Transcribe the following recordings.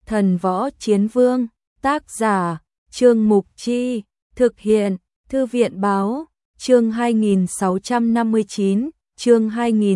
Thần Võ Chiến Vương, tác giả, Trương Mục Chi, thực hiện, Thư viện Báo, chương 2659, chương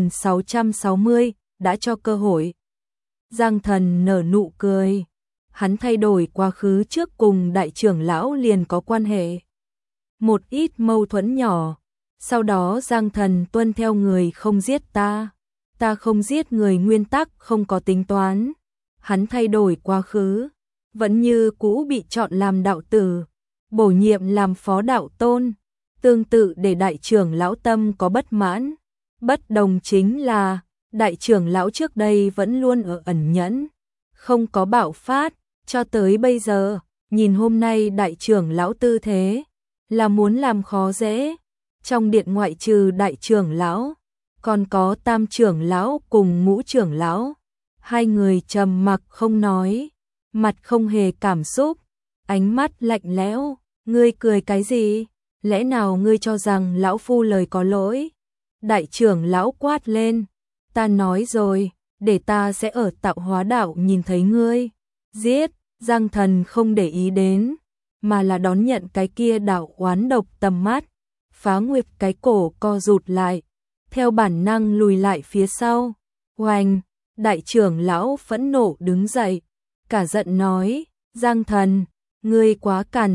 2660, đã cho cơ hội. Giang Thần nở nụ cười, hắn thay đổi quá khứ trước cùng đại trưởng lão liền có quan hệ. Một ít mâu thuẫn nhỏ, sau đó Giang Thần tuân theo người không giết ta không giết người nguyên tắc không có tính toán. Hắn thay đổi quá khứ, vẫn như cũ bị chọn làm đạo tử, bổ nhiệm làm phó đạo tôn, tương tự để đại trưởng lão tâm có bất mãn. Bất đồng chính là, đại trưởng lão trước đây vẫn luôn ở ẩn nhẫn, không có bạo phát, cho tới bây giờ, nhìn hôm nay đại trưởng lão tư thế, là muốn làm khó dễ. Trong điện ngoại trừ đại trưởng lão, còn có tam trưởng lão cùng ngũ trưởng lão. Hai người trầm mặc không nói, mặt không hề cảm xúc, ánh mắt lạnh lẽo. Ngươi cười cái gì? Lẽ nào ngươi cho rằng lão phu lời có lỗi? Đại trưởng lão quát lên, ta nói rồi, để ta sẽ ở Tạo Hóa Đạo nhìn thấy ngươi. Giết. Giang Thần không để ý đến, mà là đón nhận cái kia đạo oán độc tầm mắt. Phá Nguyệt cái cổ co rụt lại, theo bản năng lùi lại phía sau. Oanh. Đại trưởng lão phẫn nộ đứng dậy, cả giận nói, Giang Thần, ngươi quá càn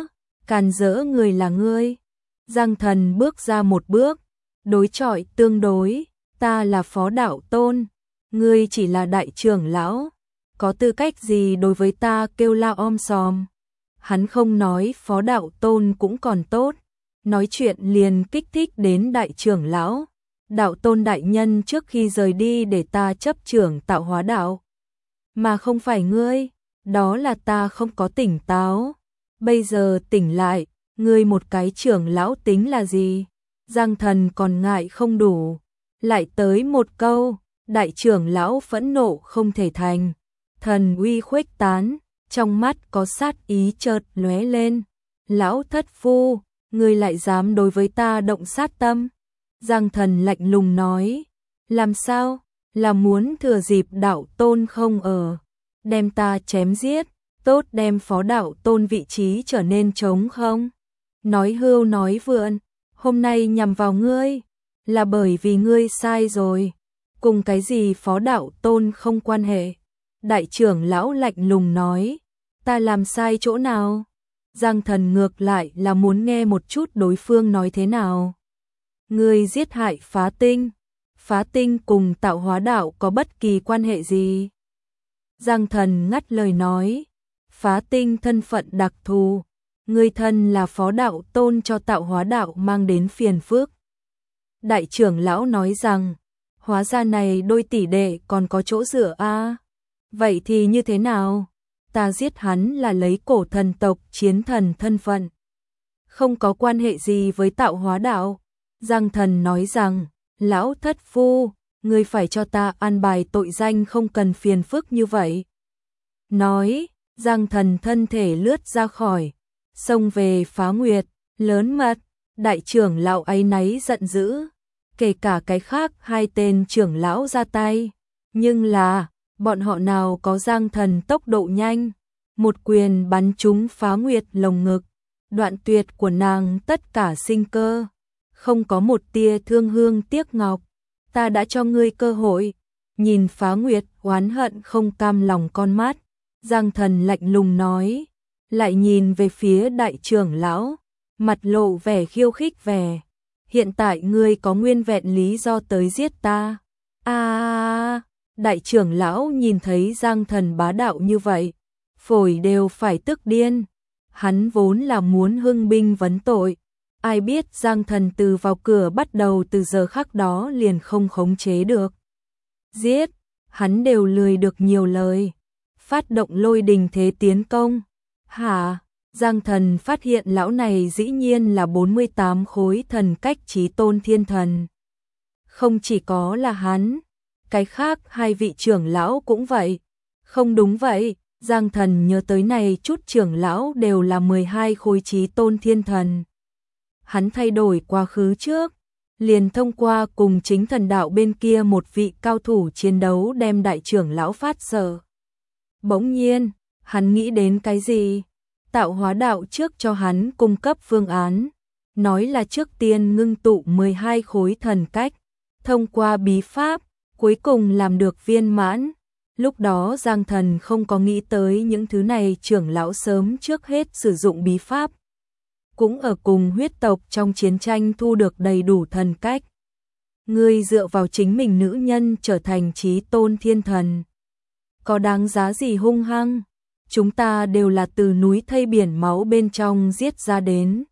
rỡ người là ngươi. Giang Thần bước ra một bước, đối chọi tương đối, ta là phó đạo tôn, ngươi chỉ là đại trưởng lão, có tư cách gì đối với ta kêu la om sòm. Hắn không nói phó đạo tôn cũng còn tốt, nói chuyện liền kích thích đến đại trưởng lão. Đạo tôn đại nhân trước khi rời đi để ta chấp trưởng Tạo Hóa Đạo, mà không phải ngươi, đó là ta không có tỉnh táo. Bây giờ tỉnh lại, ngươi một cái trưởng lão tính là gì? Giang Thần còn ngại không đủ, lại tới một câu, đại trưởng lão phẫn nộ không thể thành, thần uy khuếch tán, trong mắt có sát ý chợt lóe lên. Lão thất phu, ngươi lại dám đối với ta động sát tâm? Giang Thần lạnh lùng nói, làm sao, là muốn thừa dịp đạo tôn không ở, đem ta chém giết, tốt đem phó đạo tôn vị trí trở nên trống không? Nói hưu nói vượn, hôm nay nhằm vào ngươi, là bởi vì ngươi sai rồi, cùng cái gì phó đạo tôn không quan hệ. Đại trưởng lão lạnh lùng nói, ta làm sai chỗ nào? Giang Thần ngược lại là muốn nghe một chút đối phương nói thế nào. Ngươi giết hại Phá Tinh cùng Tạo Hóa Đạo có bất kỳ quan hệ gì? Giang Thần ngắt lời nói, Phá Tinh thân phận đặc thù, ngươi thân là phó đạo tôn cho Tạo Hóa Đạo mang đến phiền phức. Đại trưởng lão nói rằng, hóa ra này đôi tỷ đệ còn có chỗ dựa a. Vậy thì như thế nào? Ta giết hắn là lấy cổ thần tộc chiến thần thân phận, không có quan hệ gì với Tạo Hóa Đạo. Giang Thần nói rằng, lão thất phu, ngươi phải cho ta an bài tội danh không cần phiền phức như vậy. Nói, Giang Thần thân thể lướt ra khỏi, xông về Phá Nguyệt, lớn mật. Đại trưởng lão áy náy giận dữ, kể cả cái khác hai tên trưởng lão ra tay, nhưng là, bọn họ nào có Giang Thần tốc độ nhanh, một quyền bắn trúng Phá Nguyệt lồng ngực, đoạn tuyệt của nàng tất cả sinh cơ. Không có một tia thương hương tiếc ngọc, ta đã cho ngươi cơ hội. Nhìn Phá Nguyệt oán hận không cam lòng con mắt, Giang Thần lạnh lùng nói, lại nhìn về phía đại trưởng lão, mặt lộ vẻ khiêu khích vẻ. Hiện tại ngươi có nguyên vẹn lý do tới giết ta. Đại trưởng lão nhìn thấy Giang Thần bá đạo như vậy, phổi đều phải tức điên. Hắn vốn là muốn hưng binh vấn tội. Ai biết Giang Thần từ vào cửa bắt đầu từ giờ khắc đó liền không khống chế được. Giết, hắn đều lười được nhiều lời. Phát động lôi đình thế tiến công. Hả? Giang Thần phát hiện lão này dĩ nhiên là 48 khối thần cách chí tôn thiên thần. Không chỉ có là hắn, cái khác hai vị trưởng lão cũng vậy. Không đúng vậy, Giang Thần nhớ tới này chút trưởng lão đều là 12 khối chí tôn thiên thần. Hắn thay đổi quá khứ trước, liền thông qua cùng chính thần đạo bên kia một vị cao thủ chiến đấu đem đại trưởng lão phát sợ. Bỗng nhiên, hắn nghĩ đến cái gì? Tạo hóa đạo trước cho hắn cung cấp phương án, nói là trước tiên ngưng tụ 12 khối thần cách, thông qua bí pháp, cuối cùng làm được viên mãn. Lúc đó Giang Thần không có nghĩ tới những thứ này, trưởng lão sớm trước hết sử dụng bí pháp. Cũng ở cùng huyết tộc trong chiến tranh thu được đầy đủ thần cách. Ngươi dựa vào chính mình nữ nhân trở thành chí tôn thiên thần. Có đáng giá gì hung hăng? Chúng ta đều là từ núi thây biển máu bên trong giết ra đến.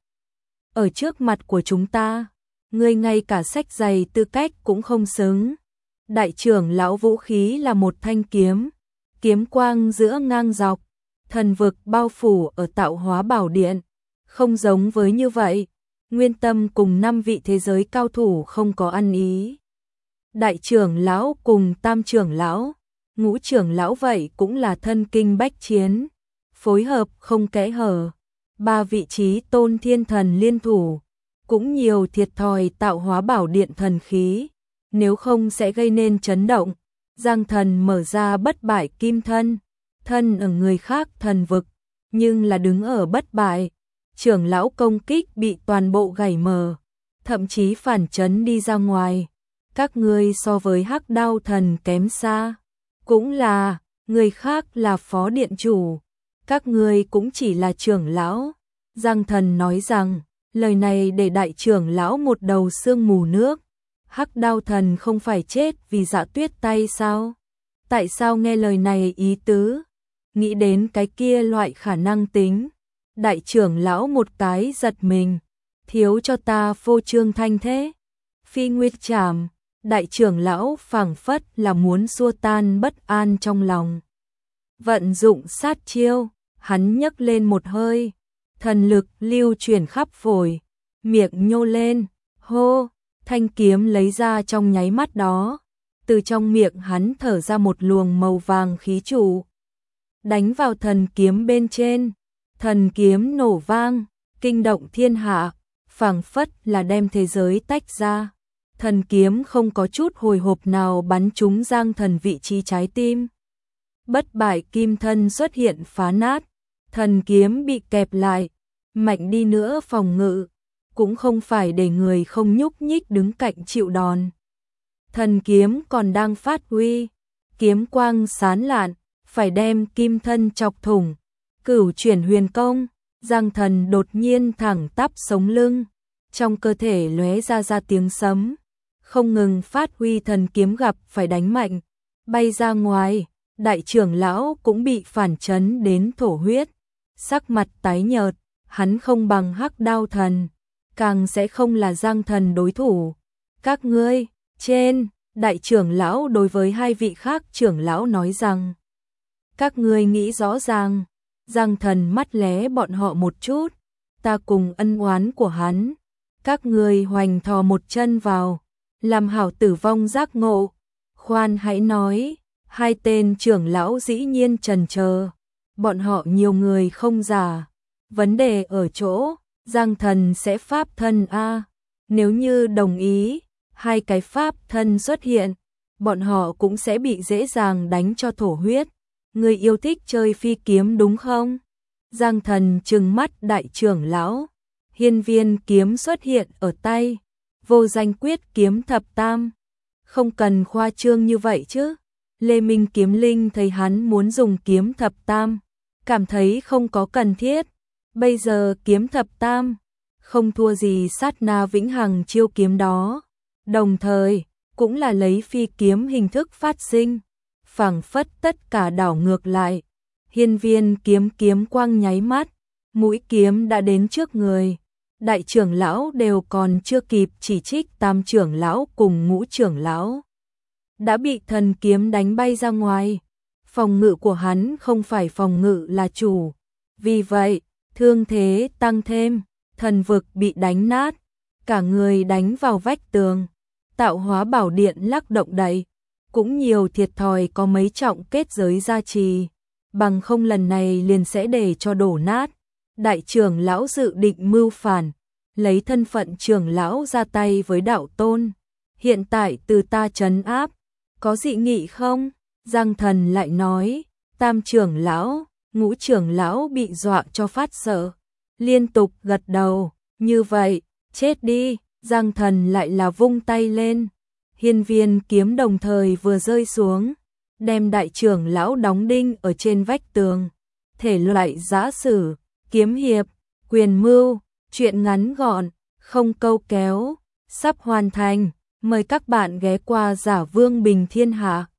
Ở trước mặt của chúng ta, ngươi ngay cả sách giày tư cách cũng không xứng. Đại trưởng lão vũ khí là một thanh kiếm, kiếm quang giữa ngang dọc, thần vực bao phủ ở tạo hóa bảo điện, không giống với như vậy. Nguyên Tâm cùng 5 vị thế giới cao thủ không có ăn ý. Đại trưởng lão cùng tam trưởng lão, ngũ trưởng lão vậy cũng là thân kinh bách chiến, phối hợp không kẽ hở. 3 vị trí tôn thiên thần liên thủ, cũng nhiều thiệt thòi tạo hóa bảo điện thần khí, nếu không sẽ gây nên chấn động. Giang Thần mở ra bất bại kim thân, thân ở người khác thần vực, nhưng là đứng ở bất bại. Trưởng lão công kích bị toàn bộ gảy mờ, thậm chí phản chấn đi ra ngoài. Các ngươi so với Hắc Đao thần kém xa, cũng là, người khác là phó điện chủ, các ngươi cũng chỉ là trưởng lão. Giang Thần nói rằng, lời này để đại trưởng lão một đầu sương mù nước. Hắc Đao thần không phải chết vì Dạ Tuyết tay sao? Tại sao nghe lời này ý tứ? Nghĩ đến cái kia loại khả năng tính. Đại trưởng lão một cái giật mình, thiếu cho ta phô trương thanh thế. Phi Nguyệt Trảm, đại trưởng lão phảng phất là muốn xua tan bất an trong lòng. Vận dụng sát chiêu, hắn nhấc lên một hơi, thần lực lưu chuyển khắp phổi, miệng nhô lên, hô, thanh kiếm lấy ra trong nháy mắt đó. Từ trong miệng hắn thở ra một luồng màu vàng khí trụ, đánh vào thần kiếm bên trên. Thần kiếm nổ vang, kinh động thiên hạ, phảng phất là đem thế giới tách ra. Thần kiếm không có chút hồi hộp nào bắn trúng Giang Thần vị trí trái tim. Bất bại kim thân xuất hiện phá nát, thần kiếm bị kẹp lại, mạnh đi nữa phòng ngự, cũng không phải để người không nhúc nhích đứng cạnh chịu đòn. Thần kiếm còn đang phát huy, kiếm quang sán lạn, phải đem kim thân chọc thủng. Cửu chuyển huyền công, Giang Thần đột nhiên thẳng tắp sống lưng, trong cơ thể lóe ra tiếng sấm, không ngừng phát huy thần kiếm gặp phải đánh mạnh, bay ra ngoài. Đại trưởng lão cũng bị phản chấn đến thổ huyết, sắc mặt tái nhợt, hắn không bằng Hắc Đao thần, càng sẽ không là Giang Thần đối thủ. Các ngươi, trên, đại trưởng lão đối với 2 vị khác trưởng lão nói rằng, các ngươi nghĩ rõ ràng. Giang Thần mắt lé bọn họ một chút, ta cùng ân oán của hắn, các ngươi hoành thò một chân vào, làm hảo tử vong giác ngộ. Khoan hãy nói, 2 tên trưởng lão dĩ nhiên chần chờ, bọn họ nhiều người không giả, vấn đề ở chỗ, Giang Thần sẽ pháp thân a, nếu như đồng ý, 2 cái pháp thân xuất hiện, bọn họ cũng sẽ bị dễ dàng đánh cho thổ huyết. Người yêu thích chơi phi kiếm đúng không? Giang Thần trừng mắt đại trưởng lão, hiên viên kiếm xuất hiện ở tay, vô danh quyết kiếm thập tam. Không cần khoa trương như vậy chứ. Lê Minh Kiếm Linh thấy hắn muốn dùng kiếm thập tam, cảm thấy không có cần thiết. Bây giờ kiếm thập tam, không thua gì sát na vĩnh hằng chiêu kiếm đó. Đồng thời, cũng là lấy phi kiếm hình thức phát sinh. Phảng phất tất cả đảo ngược lại, hiên viên kiếm quang nháy mắt, mũi kiếm đã đến trước người. Đại trưởng lão đều còn chưa kịp chỉ trích tam trưởng lão cùng ngũ trưởng lão, đã bị thần kiếm đánh bay ra ngoài. Phòng ngự của hắn không phải phòng ngự là chủ, vì vậy, thương thế tăng thêm, thần vực bị đánh nát, cả người đánh vào vách tường, tạo hóa bảo điện lắc động đậy. Cũng nhiều thiệt thòi có mấy trọng kết giới gia trì, bằng không lần này liền sẽ để cho đổ nát. Đại trưởng lão dự định mưu phản, lấy thân phận trưởng lão ra tay với đạo tôn. Hiện tại từ ta trấn áp, có dị nghị không? Giang Thần lại nói, tam trưởng lão, ngũ trưởng lão bị dọa cho phát sợ, liên tục gật đầu, như vậy, chết đi, Giang Thần lại là vung tay lên. Hiên viên kiếm đồng thời vừa rơi xuống, đem đại trưởng lão đóng đinh ở trên vách tường. Thể loại giã sử, kiếm hiệp, quyền mưu, truyện ngắn gọn, không câu kéo, sắp hoàn thành. Mời các bạn ghé qua Giả Vương Bình Thiên Hạ.